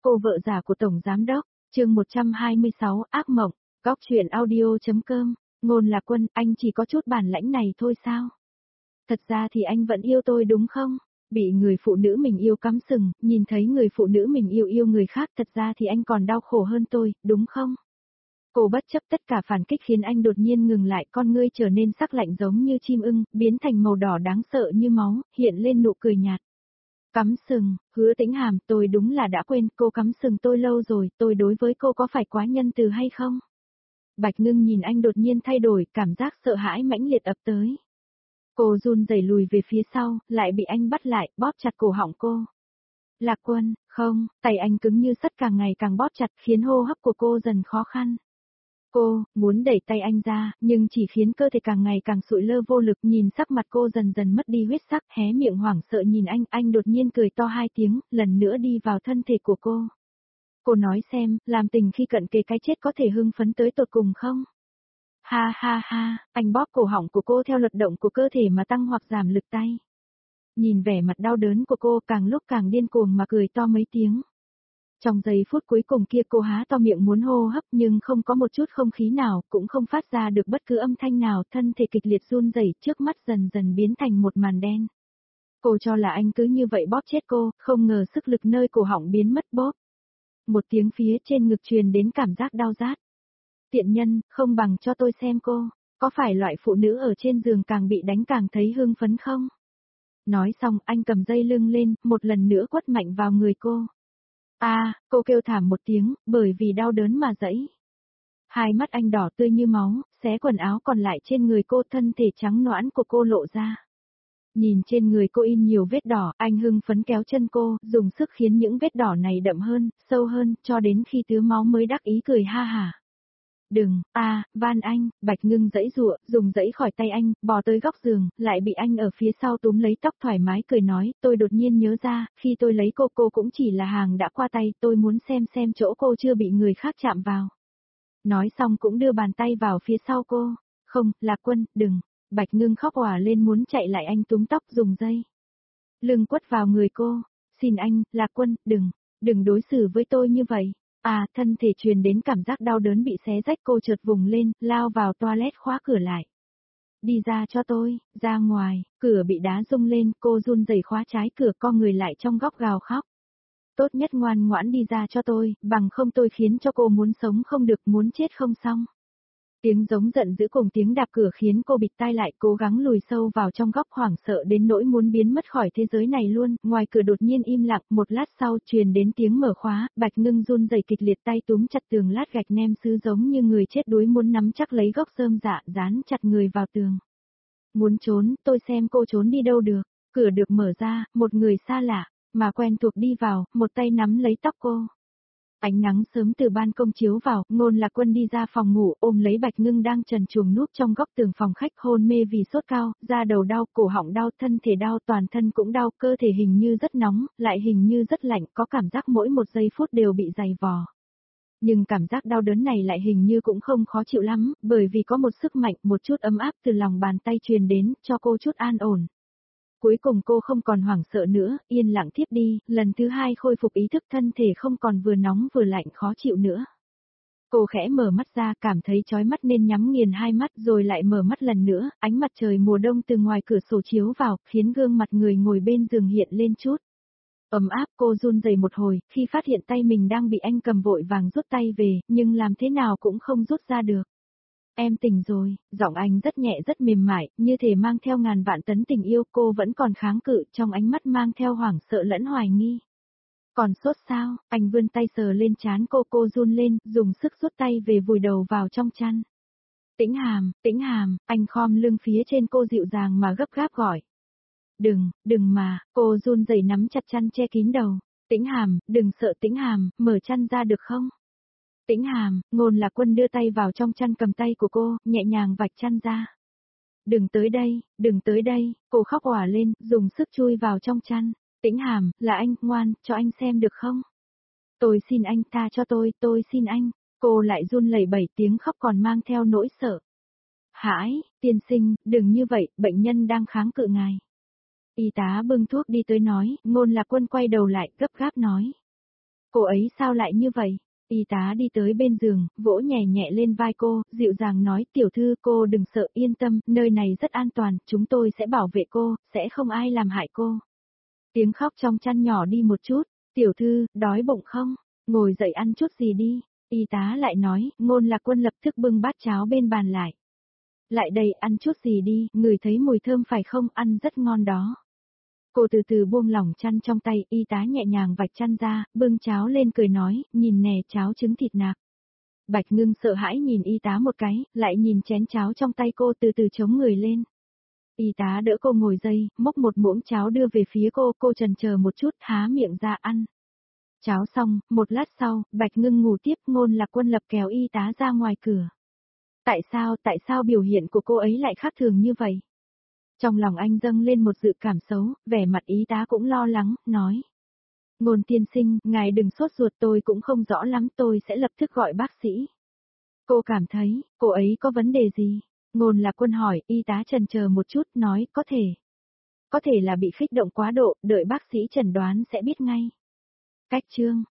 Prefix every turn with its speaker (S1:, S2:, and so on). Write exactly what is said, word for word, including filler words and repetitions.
S1: cô vợ già của Tổng Giám Đốc, chương một trăm hai mươi sáu, ác mộng, góc chuyện audio.com, Ngôn Lạc Quân, anh chỉ có chút bản lãnh này thôi sao? Thật ra thì anh vẫn yêu tôi đúng không? Bị người phụ nữ mình yêu cắm sừng, nhìn thấy người phụ nữ mình yêu yêu người khác, thật ra thì anh còn đau khổ hơn tôi, đúng không? Cô bất chấp tất cả phản kích khiến anh đột nhiên ngừng lại, con ngươi trở nên sắc lạnh giống như chim ưng, biến thành màu đỏ đáng sợ như máu, hiện lên nụ cười nhạt. Cắm sừng, Hứa Tĩnh Hàm, tôi đúng là đã quên, cô cắm sừng tôi lâu rồi, tôi đối với cô có phải quá nhân từ hay không? Bạch Ngưng nhìn anh đột nhiên thay đổi, cảm giác sợ hãi mãnh liệt ập tới. Cô run rẩy lùi về phía sau, lại bị anh bắt lại, bóp chặt cổ họng cô. Lạc Quân, không, tay anh cứng như sắt càng ngày càng bóp chặt khiến hô hấp của cô dần khó khăn. Cô, muốn đẩy tay anh ra, nhưng chỉ khiến cơ thể càng ngày càng sụi lơ vô lực, nhìn sắc mặt cô dần dần mất đi huyết sắc, hé miệng hoảng sợ nhìn anh, anh đột nhiên cười to hai tiếng, lần nữa đi vào thân thể của cô. Cô nói xem, làm tình khi cận kề cái chết có thể hưng phấn tới tột cùng không? Ha ha ha, anh bóp cổ họng của cô theo luật động của cơ thể mà tăng hoặc giảm lực tay. Nhìn vẻ mặt đau đớn của cô càng lúc càng điên cuồng mà cười to mấy tiếng. Trong giây phút cuối cùng kia cô há to miệng muốn hô hấp nhưng không có một chút không khí nào, cũng không phát ra được bất cứ âm thanh nào, thân thể kịch liệt run rẩy, trước mắt dần dần biến thành một màn đen. Cô cho là anh cứ như vậy bóp chết cô, không ngờ sức lực nơi cổ họng biến mất bóp. Một tiếng phía trên ngực truyền đến cảm giác đau rát. Tiện nhân, không bằng cho tôi xem cô, có phải loại phụ nữ ở trên giường càng bị đánh càng thấy hưng phấn không? Nói xong anh cầm dây lưng lên, một lần nữa quất mạnh vào người cô. A, à, cô kêu thảm một tiếng, bởi vì đau đớn mà dẫy. Hai mắt anh đỏ tươi như máu, xé quần áo còn lại trên người cô, thân thể trắng nõn của cô lộ ra. Nhìn trên người cô in nhiều vết đỏ, anh hưng phấn kéo chân cô, dùng sức khiến những vết đỏ này đậm hơn, sâu hơn, cho đến khi tứa máu mới đắc ý cười ha hả. Đừng, a, à, van anh, Bạch Ngưng giãy giụa, dùng giãy khỏi tay anh, bò tới góc giường, lại bị anh ở phía sau túm lấy tóc thoải mái cười nói, tôi đột nhiên nhớ ra, khi tôi lấy cô cô cũng chỉ là hàng đã qua tay, tôi muốn xem xem chỗ cô chưa bị người khác chạm vào. Nói xong cũng đưa bàn tay vào phía sau cô, không, Lạc Quân, đừng, Bạch Ngưng khóc òa lên muốn chạy lại anh túm tóc dùng dây lưng quất vào người cô, xin anh, Lạc Quân, đừng, đừng đối xử với tôi như vậy. À, thân thể truyền đến cảm giác đau đớn bị xé rách, cô chợt vùng lên, lao vào toilet khóa cửa lại. Đi ra cho tôi, ra ngoài, cửa bị đá rung lên, cô run rẩy khóa trái cửa, co người lại trong góc gào khóc. Tốt nhất ngoan ngoãn đi ra cho tôi, bằng không tôi khiến cho cô muốn sống không được, muốn chết không xong. Tiếng giống giận dữ cùng tiếng đạp cửa khiến cô bịt tai lại, cố gắng lùi sâu vào trong góc, hoảng sợ đến nỗi muốn biến mất khỏi thế giới này luôn. Ngoài cửa đột nhiên im lặng, một lát sau truyền đến tiếng mở khóa, Bạch Ngưng run rẩy kịch liệt, tay túm chặt tường lát gạch nem sứ giống như người chết đuối, muốn nắm chắc lấy gốc rơm dạ, dán chặt người vào tường. Muốn trốn, tôi xem cô trốn đi đâu được. Cửa được mở ra, một người xa lạ, mà quen thuộc đi vào, một tay nắm lấy tóc cô. Ánh nắng sớm từ ban công chiếu vào, Ngôn Lạc Quân đi ra phòng ngủ, ôm lấy Bạch Ngưng đang trần truồng núp trong góc tường phòng khách, hôn mê vì sốt cao, da đầu đau, cổ họng đau, thân thể đau, toàn thân cũng đau, cơ thể hình như rất nóng, lại hình như rất lạnh, có cảm giác mỗi một giây phút đều bị dày vò. Nhưng cảm giác đau đớn này lại hình như cũng không khó chịu lắm, bởi vì có một sức mạnh, một chút ấm áp từ lòng bàn tay truyền đến, cho cô chút an ổn. Cuối cùng cô không còn hoảng sợ nữa, yên lặng thiếp đi, lần thứ hai khôi phục ý thức, thân thể không còn vừa nóng vừa lạnh khó chịu nữa. Cô khẽ mở mắt ra, cảm thấy chói mắt nên nhắm nghiền hai mắt rồi lại mở mắt lần nữa, ánh mặt trời mùa đông từ ngoài cửa sổ chiếu vào, khiến gương mặt người ngồi bên giường hiện lên chút ấm áp. Cô run rẩy một hồi, khi phát hiện tay mình đang bị anh cầm, vội vàng rút tay về, nhưng làm thế nào cũng không rút ra được. Em tỉnh rồi, giọng anh rất nhẹ rất mềm mại, như thể mang theo ngàn vạn tấn tình yêu, cô vẫn còn kháng cự, trong ánh mắt mang theo hoảng sợ lẫn hoài nghi. Còn sốt sao? Anh vươn tay sờ lên trán cô, cô run lên, dùng sức rút tay về vùi đầu vào trong chăn. Tĩnh Hàm, Tĩnh Hàm, anh khom lưng phía trên cô dịu dàng mà gấp gáp gọi. Đừng, đừng mà, cô run rẩy nắm chặt chăn che kín đầu. Tĩnh Hàm, đừng sợ Tĩnh Hàm, mở chăn ra được không? Tĩnh Hàm, Ngôn Lạc Quân đưa tay vào trong chăn, cầm tay của cô, nhẹ nhàng vạch chăn ra. Đừng tới đây, đừng tới đây, cô khóc òa lên, dùng sức chui vào trong chăn. Tĩnh Hàm, là anh, ngoan, cho anh xem được không? Tôi xin anh, tha cho tôi, tôi xin anh. Cô lại run lẩy bẩy, tiếng khóc còn mang theo nỗi sợ. Hãi, tiên sinh, đừng như vậy, bệnh nhân đang kháng cự ngài. Y tá bưng thuốc đi tới nói, Ngôn Lạc Quân quay đầu lại, gấp gáp nói. Cô ấy sao lại như vậy? Y tá đi tới bên giường, vỗ nhẹ nhẹ lên vai cô, dịu dàng nói, tiểu thư cô đừng sợ, yên tâm, nơi này rất an toàn, chúng tôi sẽ bảo vệ cô, sẽ không ai làm hại cô. Tiếng khóc trong chăn nhỏ đi một chút, tiểu thư, đói bụng không? Ngồi dậy ăn chút gì đi. Y tá lại nói, Ngôn Lạc Quân lập tức bưng bát cháo bên bàn lại. Lại đây ăn chút gì đi, người thấy mùi thơm phải không, ăn rất ngon đó. Cô từ từ buông lỏng chăn trong tay, y tá nhẹ nhàng vạch chăn ra, bưng cháo lên cười nói, nhìn nè cháo trứng thịt nạc. Bạch Ngưng sợ hãi nhìn y tá một cái, lại nhìn chén cháo trong tay cô từ từ chống người lên. Y tá đỡ cô ngồi dậy, múc một muỗng cháo đưa về phía cô, cô chần chờ một chút, há miệng ra ăn. Cháo xong, một lát sau, Bạch Ngưng ngủ tiếp, Ngôn Lạc Quân lập kéo y tá ra ngoài cửa. Tại sao, tại sao biểu hiện của cô ấy lại khác thường như vậy? Trong lòng anh dâng lên một dự cảm xấu, vẻ mặt y tá cũng lo lắng, nói. Ngôn tiên sinh, ngài đừng sốt ruột, tôi cũng không rõ lắm, tôi sẽ lập tức gọi bác sĩ. Cô cảm thấy, cô ấy có vấn đề gì? Ngôn Lạc Quân hỏi, y tá chần chờ một chút, nói, có thể. Có thể là bị kích động quá độ, đợi bác sĩ chẩn đoán sẽ biết ngay. Cách chương